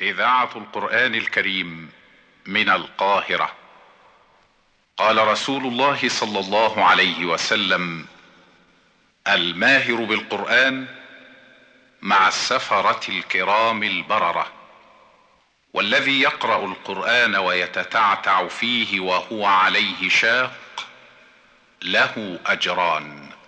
إذاعة القرآن الكريم من القاهرة. قال رسول الله صلى الله عليه وسلم: الماهر بالقرآن مع السفرة الكرام البررة، والذي يقرأ القرآن ويتتعتع فيه وهو عليه شاق له أجران.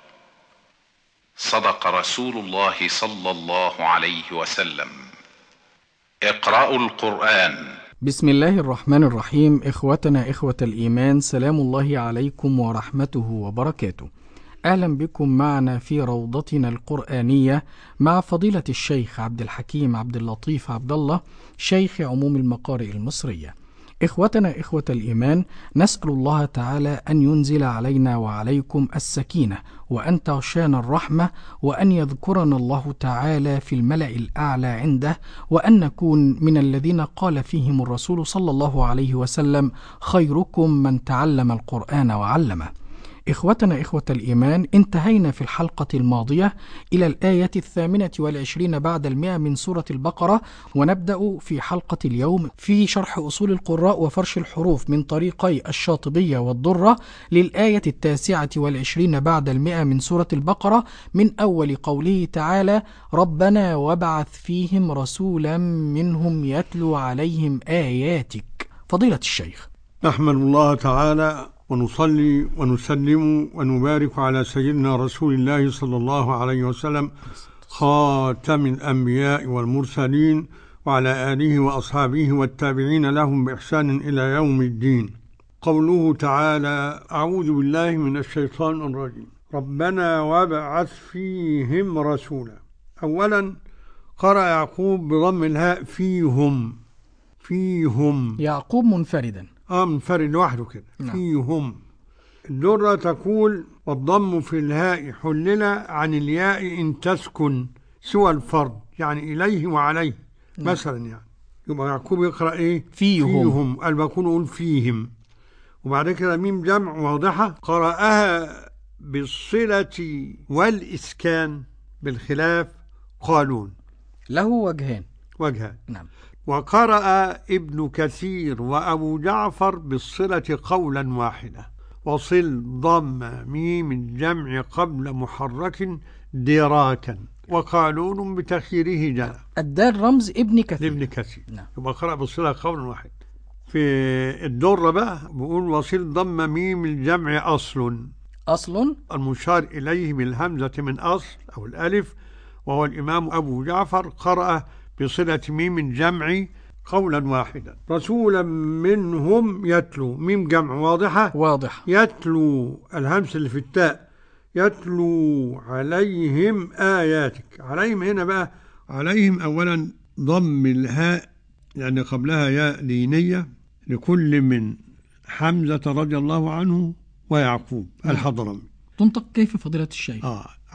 صدق رسول الله صلى الله عليه وسلم. اقرأوا القرآن. بسم الله الرحمن الرحيم. إخوتنا إخوة الإيمان، سلام الله عليكم ورحمته وبركاته. أهلا بكم معنا في روضتنا القرآنية مع فضيلة الشيخ عبد الحكيم عبد اللطيف عبد الله، شيخ عموم المقارئ المصرية. إخوتنا إخوة الإيمان، نسأل الله تعالى أن ينزل علينا وعليكم السكينة، وأن تغشانا الرحمة، وأن يذكرنا الله تعالى في الملأ الأعلى عنده، وأن نكون من الذين قال فيهم الرسول صلى الله عليه وسلم: خيركم من تعلم القرآن وعلمه. إخوتنا إخوة الإيمان، انتهينا في الحلقة الماضية إلى الآية 28 بعد 100 من سورة البقرة، ونبدأ في حلقة اليوم في شرح أصول القراء وفرش الحروف من طريقي الشاطبية والضرة للآية 29 بعد 100 من سورة البقرة، من أول قوله تعالى: ربنا وابعث فيهم رسولا منهم يتلو عليهم آياتك. فضيلة الشيخ. نحمد الله تعالى ونصلي ونسلم ونبارك على سيدنا رسول الله صلى الله عليه وسلم، خاتم الأنبياء والمرسلين، وعلى آله وأصحابه والتابعين لهم بإحسان إلى يوم الدين. قوله تعالى: أعوذ بالله من الشيطان الرجيم. ربنا وابعث فيهم رسولا. أولا قرأ يعقوب بضم الهاء فيهم يعقوب منفردا، منفرد لوحده كده. فيهم. الدرة تقول: والضم في الهاء حلل عن الياء إن تسكن سوى الفرد، يعني إليه وعليه. مثلا يعني يبقى يعقوب يقرأ إيه؟ فيهم. قال بكون أقول فيهم. وبعد كده ميم جمع واضحة قرأها بالصلة والإسكان بالخلاف قالون، له وجهان. نعم. وقرأ ابن كثير وأبو جعفر بالصلة قولا واحدا، وصل ضم ميم الجمع قبل محرك دراكا، وقالون بتخييره جاء. الدال رمز ابن كثير. نعم. يبقى قرأ بالصلة قولا واحدا. في الدرة بقى بيقول: وصل ضم ميم الجمع أصل المشار إليه بالهمزة من أصل أو الألف، وهو الإمام أبو جعفر قرأ بصلة ميم الجمع قولا واحدا. رسولا منهم يتلو، ميم جمع واضح. يتلو الهمس اللي في التاء، يتلو عليهم آياتك. عليهم هنا بقى، عليهم أولا ضم الهاء لأن قبلها ياء لينية لكل من حمزة رضي الله عنه ويعقوب الحضرمي. تنطق كيف فضيلة الشيخ؟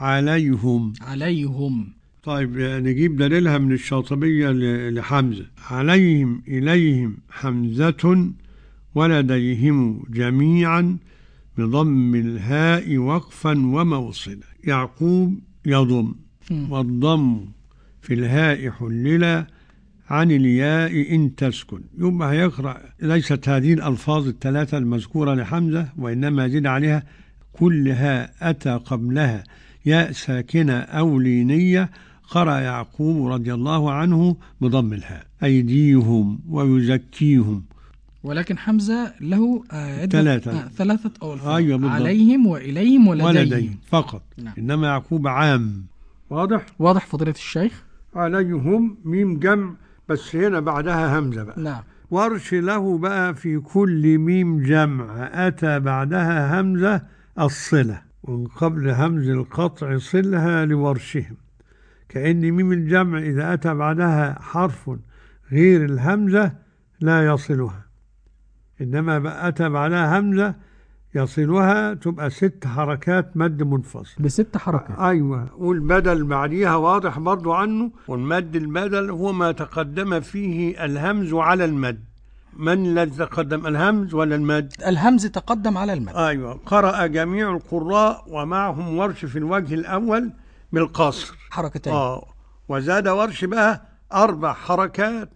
عليهم. طيب نجيب دليلها من الشاطبية لحمزة: عليهم إليهم حمزة ولديهم جميعا بضم الهاء وقفا وموصلا. يعقوب يضم، والضم في الهاء حلل عن الياء إن تسكن. يبقى هيقرأ ليست هذه الألفاظ الثلاثة المذكورة لحمزة، وإنما يزيد عليها كل هاء أتى قبلها ياء ساكنة أو لينية. قرأ يعقوب رضي الله عنه بضم الهاء: أيديهم ويزكيهم. ولكن حمزة له ثلاثة ألفاظ. أيوة، عليهم وإليهم ولديهم فقط. نعم. إنما يعقوب عام. واضح فضيلة الشيخ. عليهم ميم جمع، بس هنا بعدها همزة بقى. نعم. ورش له بقى في كل ميم جمع أتى بعدها همزة الصلة، ومن قبل همز القطع صلها لورشهم. كأن ميم الجمع إذا أتى بعدها حرف غير الهمزة لا يصلها، إنما أتى بعدها همزة يصلها، تبقى 6 حركات مد منفصل. ب6 حركات. أيوة. والبدل بعديها واضح برضو عنه. والمد البدل هو ما تقدم فيه الهمز على المد. من الذي تقدم، الهمز ولا المد؟ الهمز تقدم على المد. أيوة. قرأ جميع القراء ومعهم ورش في الوجه الأول بالقصر 2 حركتين. وزاد ورش بقى 4 حركات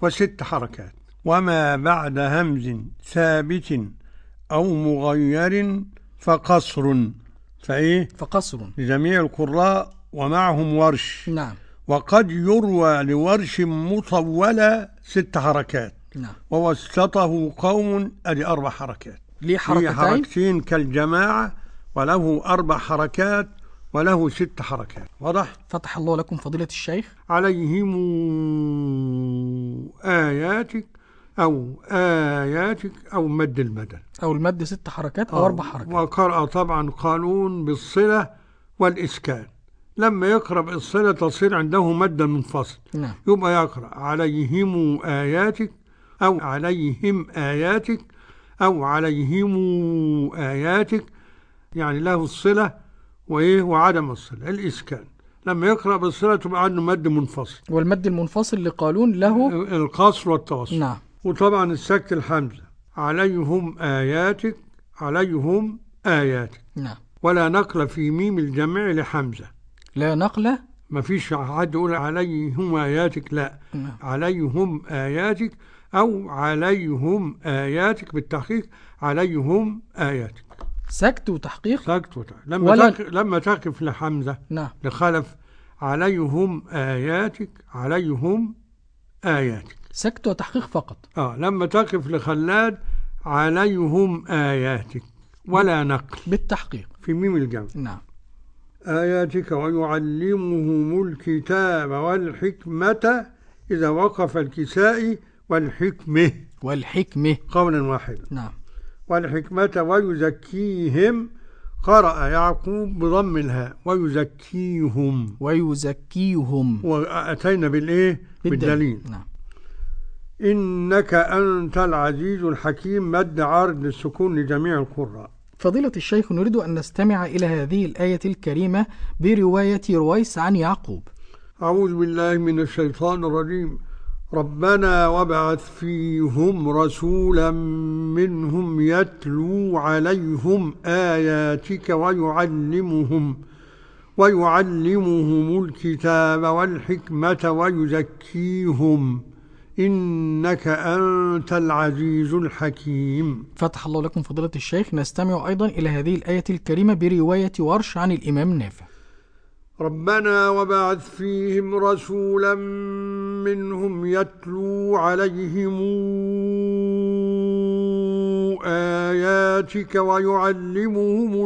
و6 حركات. وما بعد همز ثابت أو مغير فقصر. فقصر لجميع القراء ومعهم ورش. نعم. وقد يروى لورش مطولة 6 حركات. نعم. ووسطه قوم أدي 4 حركات. ليه حركتين كالجماعة، وله 4 حركات وله 6 حركات. واضح؟ فتح الله لكم فضيلة الشيخ. عليهم آياتك أو مد المدى أو المد 6 حركات أو 4 حركات. وقرأ طبعا قانون بالصلة والإسكان. لما يقرأ بالصلة تصير عنده مدا منفصل. نعم. يبقى يقرأ عليهم آياتك أو عليهم آياتك أو عليهم آياتك، يعني له الصلة وعدم الصلة الإسكان. لما يقرأ بالصلة تبقى عنده مد منفصل. والمد المنفصل لقالون له القصر والتوسط. نعم. وطبعا السكت الحمزة عليهم آياتك عليهم آياتك. نعم. ولا نقل في ميم الجمع لحمزة. لا نقل، ما فيش حد يقول عليهم آياتك، لا. نعم. عليهم آياتك أو عليهم آياتك بالتحقيق عليهم آياتك. سكت وتحقيق. سكت وتحقيق. لما تقف لحمزة. نعم. لخلف عليهم آياتك عليهم آياتك. سكت وتحقيق فقط. لما تقف لخلاد عليهم آياتك ولا نقل بالتحقيق في ميم الجمع. نعم. آياتك ويعلمهم الكتاب والحكمة إذا وقف الكسائي والحكمة قولا واحدا. نعم. والحكمة ويزكيهم قرأ يعقوب بضم الهاء ويزكيهم وأتينا بالدليل. نعم. إنك أنت العزيز الحكيم مد عارض للسكون لجميع القراء. فضيلة الشيخ، نريد أن نستمع إلى هذه الآية الكريمة برواية رويس عن يعقوب. أعوذ بالله من الشيطان الرجيم. ربنا وابعث فيهم رسولا منهم يتلو عليهم آياتك ويعلمهم الكتاب والحكمة ويزكيهم إنك أنت العزيز الحكيم. فتح الله لكم فضيلة الشيخ. نستمع أيضا إلى هذه الآية الكريمة برواية ورش عن الإمام نافع. ربنا وبعث فيهم رسولا منهم يتلو عليهم آياتك ويعلمهم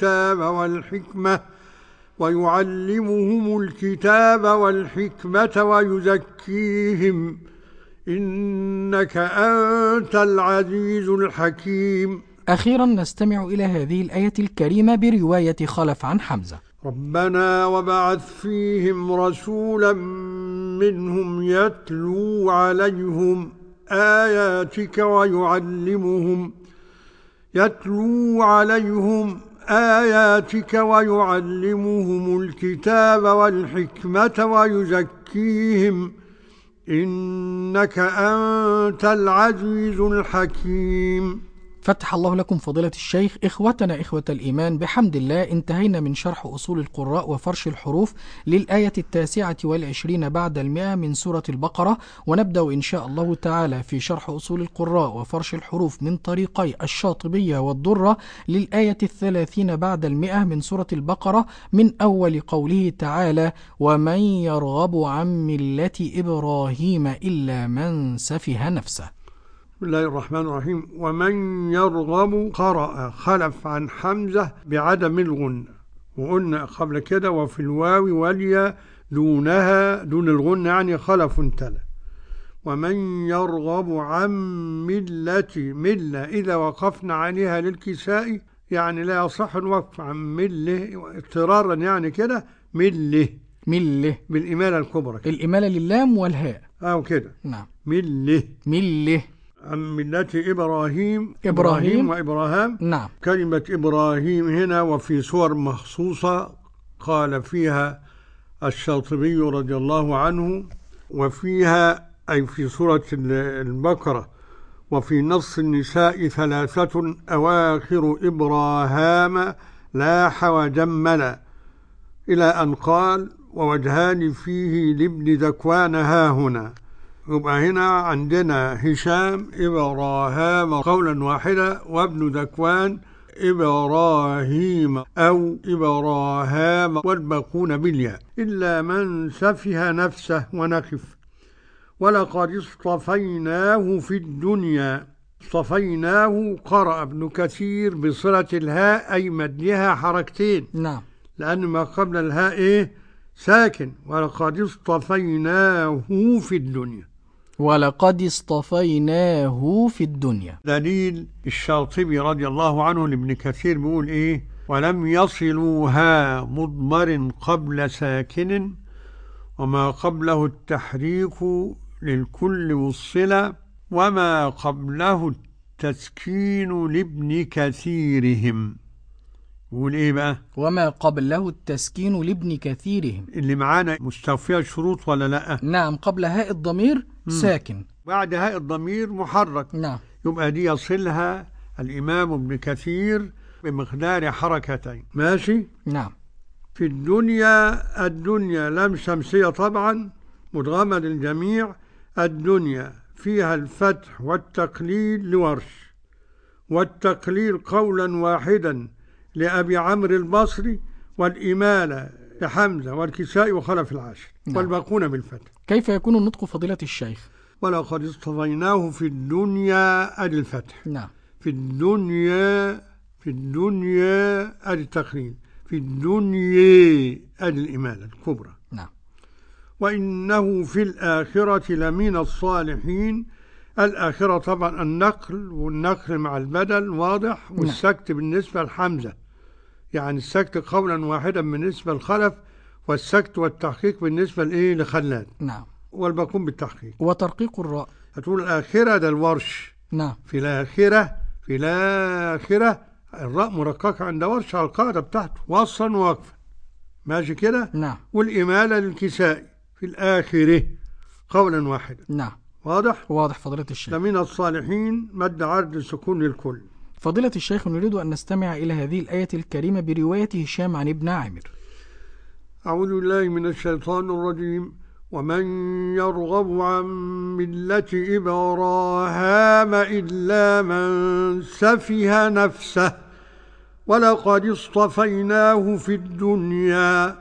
الكتاب والحكمة ويزكيهم إنك أنت العزيز الحكيم. أخيرا نستمع إلى هذه الآية الكريمة برواية خلف عن حمزة. ربنا وبعث فيهم رسولا منهم يتلو عليهم آياتك ويعلمهم الكتاب والحكمة ويزكيهم إنك أنت العزيز الحكيم. فتح الله لكم فضيلة الشيخ. إخوتنا إخوة الإيمان، بحمد الله انتهينا من شرح أصول القراء وفرش الحروف للآية 29 بعد 100 من سورة البقرة، ونبدأ إن شاء الله تعالى في شرح أصول القراء وفرش الحروف من طريقي الشاطبية والضرة للآية 30 بعد 100 من سورة البقرة، من أول قوله تعالى: ومن يرغب عن ملة إبراهيم إلا من سفه نفسه. بسم الله الرحمن الرحيم. ومن يرغب قرأ خلف عن حمزة بعدم الغنة، وقلنا قبل كده وفي الواو والياء دون الغنة، يعني خلف تلا. ومن يرغب عن ملة إذا وقفنا عليها للكساء يعني لا يصح الوقف عن ملة اضطرارا، يعني كده ملة بالإمالة الكبرى كده. الإمالة للام والهاء كده. نعم. ملة عن ملة إبراهيم وإبراهام. نعم. كلمة إبراهيم هنا وفي سور مخصوصة قال فيها الشاطبي رضي الله عنه، وفيها أي في سورة البقرة وفي نص النساء 3 أواخر إبراهام لاح وجمل، إلى أن قال: ووجهان فيه لابن ذكوان هاهنا، يبقى هنا عندنا هشام إبراهام قولا واحدا، وابن ذكوان إبراهيم أو إبراهام، والباقون بالياء إلا من سفه نفسه ونخف. ولقد اصطفيناه في الدنيا. اصطفيناه قرأ ابن كثير بصلة الهاء أي مدها حركتين. نعم. لأن ما قبل الهاء إيه؟ ساكن. ولقد اصطفيناه في الدنيا. ولقد اصطفيناه في الدنيا. دليل الشاطبي رضي الله عنه لابن كثير بيقول إيه؟ ولم يصلوها مضمر قبل ساكن، وما قبله التحريك للكل والصلة، وما قبله التسكين لابن كثيرهم. يقول إيه بقى؟ وما قبله التسكين لابن كثيرهم. اللي معانا مستوفية الشروط ولا لأ؟ نعم. قبل هاء الضمير ساكن، بعد هاء الضمير محرك. نعم. يبقى دي يصلها الإمام ابن كثير بمقدار حركتين. ماشي؟ نعم. في الدنيا، الدنيا لام شمسية طبعا مدغمة للجميع. الدنيا فيها الفتح والتقليل لورش، والتقليل قولا واحدا لأبي عمرو البصري، والإمالة لحمزة والكسائي وخلف العاشر. نعم. والباقون بالفتح. كيف يكون النطق فضيلة الشيخ؟ ولقد اصطفيناه في الدنيا أدي الفتح. نعم. في الدنيا، في الدنيا أدي التقليل، في الدنيا أدي الإمالة الكبرى. نعم. وإنه في الآخرة لمن الصالحين. الآخرة طبعا النقل، والنقل مع البدل واضح، والسكت بالنسبة لحمزة، يعني السكت قولا واحدا بالنسبة لخلف، والسكت والتحقيق بالنسبة لإيه؟ لخلاد. نعم. والباقون بالتحقيق. وترقيق الراء. هتقول الآخرة ده الورش. نعم. في الآخرة، في الآخرة الراء مرققة عند ورش على القاعدة بتاعته وصلا ووقفا. ماشي كده؟ نعم. والإمالة للكسائي في الآخرة قولا واحدا. نعم. واضح؟ واضح فضيلة الشيخ. لمن الصالحين مد عرض سكون للكل. فضيلة الشيخ، نريد أن نستمع إلى هذه الآية الكريمة برواية هشام عن ابن عامر. أعوذ بالله من الشيطان الرجيم. ومن يرغب عن ملة إبراهام إلا من سفه نفسه ولقد اصطفيناه في الدنيا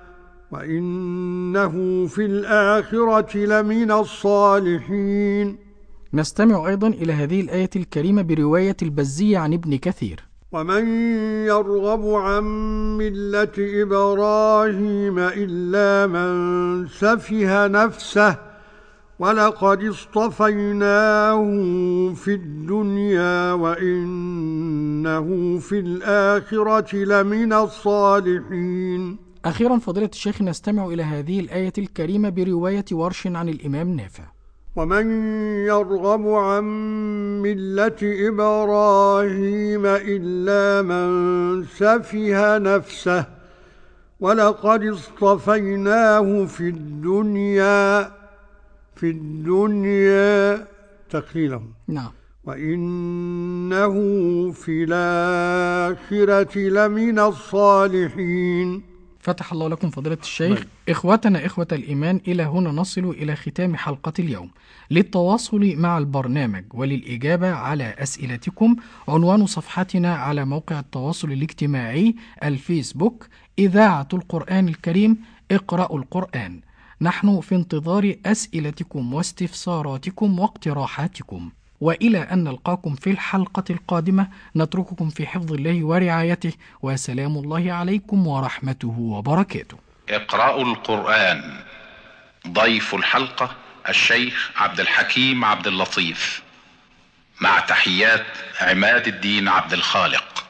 وإنه في الآخرة لمن الصالحين. نستمع أيضا إلى هذه الآية الكريمة برواية البزي عن ابن كثير. ومن يرغب عن ملة إبراهيم إلا من سفه نفسه ولقد اصطفيناه في الدنيا وإنه في الآخرة لمن الصالحين. أخيرا فضيلة الشيخ، نستمع إلى هذه الآية الكريمة برواية ورش عن الإمام نافع. ومن يرغب عن ملة إبراهيم إلا من سفه نفسه ولقد اصطفيناه في الدنيا، في الدنيا تقليله. نعم. وإنه في الآخرة لمن الصالحين. فتح الله لكم فضيلة الشيخ. إخوتنا إخوة الإيمان، إلى هنا نصل إلى ختام حلقة اليوم. للتواصل مع البرنامج وللإجابة على أسئلتكم عنوان صفحتنا على موقع التواصل الاجتماعي الفيسبوك إذاعة القرآن الكريم اقرأوا القرآن. نحن في انتظار أسئلتكم واستفساراتكم واقتراحاتكم، وإلى أن نلقاكم في الحلقة القادمة نترككم في حفظ الله ورعايته، وسلام الله عليكم ورحمته وبركاته. اقرأوا القرآن. ضيف الحلقة الشيخ عبد الحكيم عبد اللطيف، مع تحيات عماد الدين عبد الخالق.